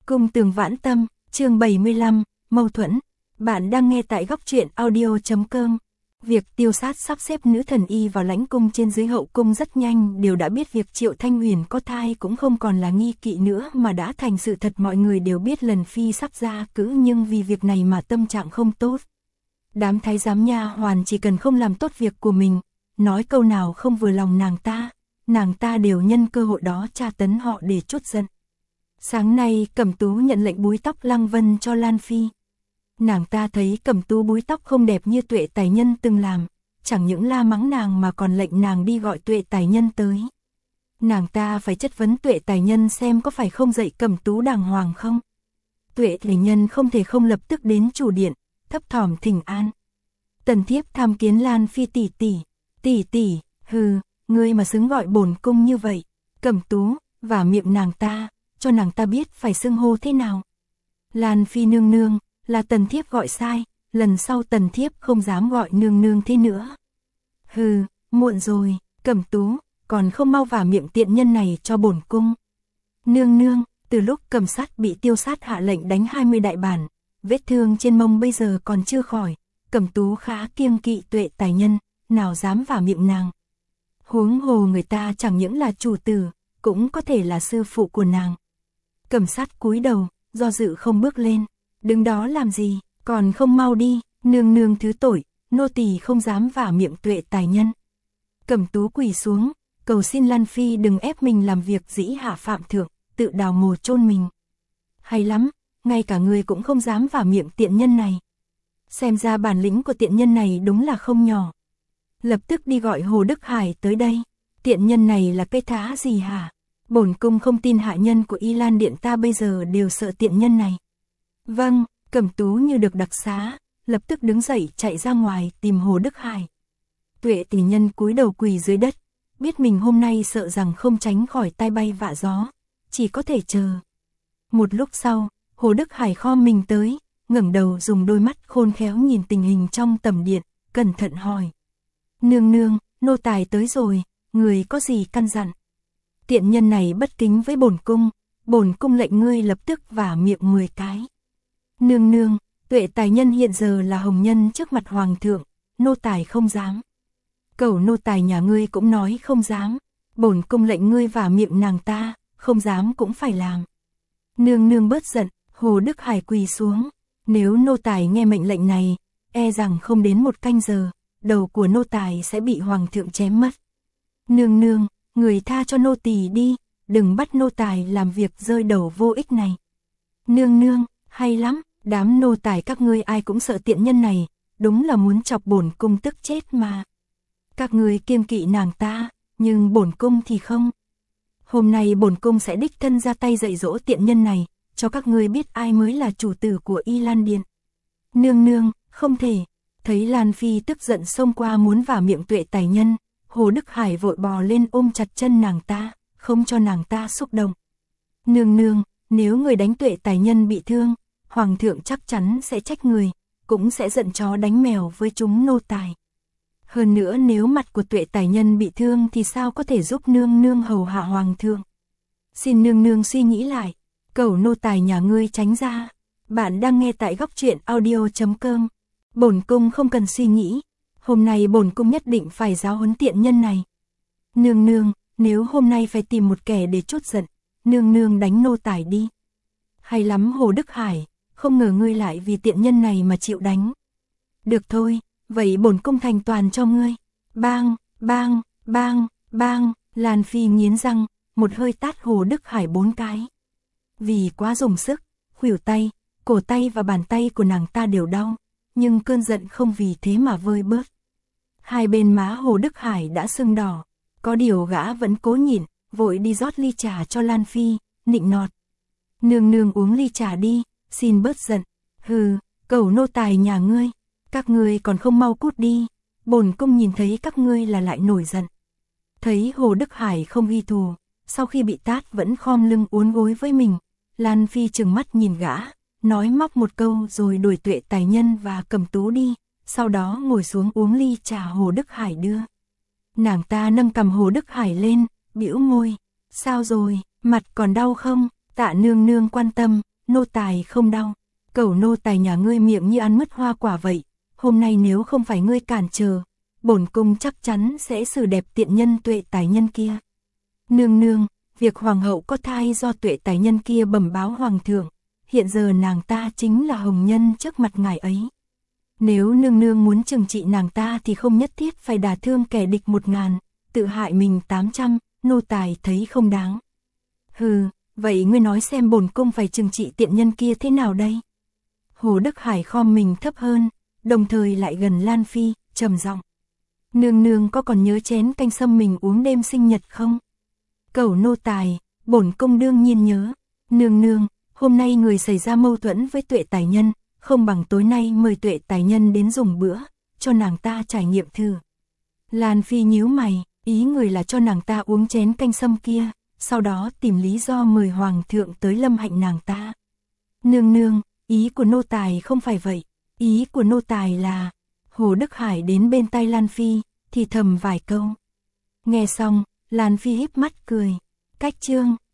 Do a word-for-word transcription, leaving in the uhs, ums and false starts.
Cung Tường Vãn Tâm, chương bảy mươi lăm, mâu thuẫn. Bạn đang nghe tại góc truyện audio chấm com. Việc Tiêu Sát sắp xếp nữ thần y vào lãnh cung trên dưới hậu cung rất nhanh, đều đã biết việc Triệu Thanh Huyền có thai cũng không còn là nghi kỵ nữa mà đã thành sự thật. Mọi người đều biết Lần Phi sắp ra cữ, nhưng vì việc này mà tâm trạng không tốt. Đám thái giám nha hoàn chỉ cần không làm tốt việc của mình, nói câu nào không vừa lòng nàng ta, nàng ta đều nhân cơ hội đó tra tấn họ để trút giận. Sáng nay Cẩm Tú nhận lệnh búi tóc Lăng Vân cho Lan Phi. Nàng ta thấy Cẩm Tú búi tóc không đẹp như Tuệ Tài Nhân từng làm, chẳng những la mắng nàng mà còn lệnh nàng đi gọi Tuệ Tài Nhân tới. Nàng ta phải chất vấn Tuệ Tài Nhân xem có phải không dạy Cẩm Tú đàng hoàng không. Tuệ Tài Nhân không thể không lập tức đến chủ điện, thấp thỏm thỉnh an. Tần thiếp tham kiến Lan Phi tỷ tỷ. Tỷ tỷ, hừ, ngươi mà xứng gọi bổn cung như vậy. Cẩm Tú và miệng nàng ta, cho nàng ta biết phải xưng hô thế nào. Lan Phi nương nương, là tần thiếp gọi sai, lần sau tần thiếp không dám gọi nương nương thế nữa. Hừ, muộn rồi. Cẩm Tú, còn không mau vả miệng tiện nhân này cho bổn cung. Nương nương, từ lúc Cầm Sát bị Tiêu Sát hạ lệnh đánh hai mươi đại bản, vết thương trên mông bây giờ còn chưa khỏi, Cẩm Tú khá kiêng kỵ Tuệ Tài Nhân, nào dám vả miệng nàng. Huống hồ người ta chẳng những là chủ tử, cũng có thể là sư phụ của nàng. Cầm Sát cúi đầu, do dự không bước lên. Đứng đó làm gì, còn không mau đi, nương nương thứ tội, nô tỳ không dám vả miệng Tuệ Tài Nhân. Cẩm Tú quỳ xuống, cầu xin Lan Phi đừng ép mình làm việc dĩ hạ phạm thượng, tự đào mồ chôn mình. Hay lắm, ngay cả người cũng không dám vả miệng tiện nhân này. Xem ra bản lĩnh của tiện nhân này đúng là không nhỏ. Lập tức đi gọi Hồ Đức Hải tới đây. Tiện nhân này là cái thá gì hả? Bổn cung không tin hạ nhân của Y Lan Điện ta bây giờ đều sợ tiện nhân này. Vâng, Cẩm Tú như được đặc xá, lập tức đứng dậy chạy ra ngoài tìm Hồ Đức Hải. Tuệ Tỷ Nhân cúi đầu quỳ dưới đất, biết mình hôm nay sợ rằng không tránh khỏi tai bay vạ gió, chỉ có thể chờ. Một lúc sau, Hồ Đức Hải khom mình tới, ngẩng đầu dùng đôi mắt khôn khéo nhìn tình hình trong tầm điện, cẩn thận hỏi. Nương nương, nô tài tới rồi, người có gì căn dặn? Tiện nhân này bất kính với bổn cung, bổn cung lệnh ngươi lập tức vả miệng mười cái. Nương nương, Tuệ Tài Nhân hiện giờ là hồng nhân trước mặt hoàng thượng, nô tài không dám. Cẩu nô tài nhà ngươi cũng nói không dám, bổn cung lệnh ngươi vả miệng nàng ta, không dám cũng phải làm. Nương nương bớt giận, Hồ Đức Hải quỳ xuống, nếu nô tài nghe mệnh lệnh này, e rằng không đến một canh giờ, đầu của nô tài sẽ bị hoàng thượng chém mất. Nương nương, người tha cho nô tỳ đi, đừng bắt nô tài làm việc rơi đầu vô ích này. Nương nương, hay lắm, đám nô tài các ngươi ai cũng sợ tiện nhân này, đúng là muốn chọc bổn cung tức chết mà. Các ngươi kiêng kỵ nàng ta, nhưng bổn cung thì không. Hôm nay bổn cung sẽ đích thân ra tay dạy dỗ tiện nhân này, cho các ngươi biết ai mới là chủ tử của Y Lan Điện. Nương nương, không thể. Thấy Lan Phi tức giận xông qua muốn vả miệng Tuệ Tài Nhân, Hồ Đức Hải vội bò lên ôm chặt chân nàng ta, không cho nàng ta xúc động. Nương nương, nếu người đánh Tuệ Tài Nhân bị thương, hoàng thượng chắc chắn sẽ trách người, cũng sẽ giận chó đánh mèo với chúng nô tài. Hơn nữa nếu mặt của Tuệ Tài Nhân bị thương thì sao có thể giúp nương nương hầu hạ hoàng thượng. Xin nương nương suy nghĩ lại, cẩu nô tài nhà ngươi tránh ra. Bạn đang nghe tại góc truyện audio chấm com. Bổn cung không cần suy nghĩ, hôm nay bổn cung nhất định phải giáo huấn tiện nhân này. Nương nương, nếu hôm nay phải tìm một kẻ để trút giận, nương nương đánh nô tài đi. Hay lắm Hồ Đức Hải, không ngờ ngươi lại vì tiện nhân này mà chịu đánh. Được thôi, vậy bổn cung thành toàn cho ngươi. Bang, bang, bang, bang, Lan Phi nghiến răng, một hơi tát Hồ Đức Hải bốn cái. Vì quá dùng sức, khuỷu tay, cổ tay và bàn tay của nàng ta đều đau, nhưng cơn giận không vì thế mà vơi bớt. Hai bên má Hồ Đức Hải đã sưng đỏ, có điều gã vẫn cố nhịn, vội đi rót ly trà cho Lan Phi, nịnh nọt. Nương nương uống ly trà đi, xin bớt giận. Hừ, cẩu nô tài nhà ngươi, các ngươi còn không mau cút đi, bổn cung nhìn thấy các ngươi là lại nổi giận. Thấy Hồ Đức Hải không ghi thù, sau khi bị tát vẫn khom lưng uốn gối với mình, Lan Phi trừng mắt nhìn gã, nói móc một câu rồi đuổi Tuệ Tài Nhân và Cẩm Tú đi, sau đó ngồi xuống uống ly trà Hồ Đức Hải đưa. Nàng ta nâng cằm Hồ Đức Hải lên, bĩu môi, sao rồi, mặt còn đau không? Tạ nương nương quan tâm, nô tài không đau. Cẩu nô tài nhà ngươi miệng như ăn mứt hoa quả vậy, hôm nay nếu không phải ngươi cản trở, bổn cung chắc chắn sẽ xử đẹp tiện nhân Tuệ Tài Nhân kia. Nương nương, việc hoàng hậu có thai do Tuệ Tài Nhân kia bẩm báo hoàng thượng, hiện giờ nàng ta chính là hồng nhân trước mặt ngài ấy. Nếu nương nương muốn trừng trị nàng ta thì không nhất thiết phải đả thương kẻ địch một ngàn, tự hại mình tám trăm, nô tài thấy không đáng. Hừ, vậy ngươi nói xem bổn cung phải trừng trị tiện nhân kia thế nào đây? Hồ Đức Hải khom mình thấp hơn, đồng thời lại gần Lan Phi, trầm giọng. Nương nương có còn nhớ chén canh sâm mình uống đêm sinh nhật không? Cẩu nô tài, bổn cung đương nhiên nhớ. Nương nương, hôm nay người xảy ra mâu thuẫn với Tuệ Tài Nhân, không bằng tối nay mời Tuệ Tài Nhân đến dùng bữa, cho nàng ta trải nghiệm thử. Lan Phi nhíu mày, ý người là cho nàng ta uống chén canh sâm kia, sau đó tìm lý do mời hoàng thượng tới lâm hạnh nàng ta. Nương nương, ý của nô tài không phải vậy, ý của nô tài là... Hồ Đức Hải đến bên tai Lan Phi, thì thầm vài câu. Nghe xong, Lan Phi híp mắt cười. Cách chương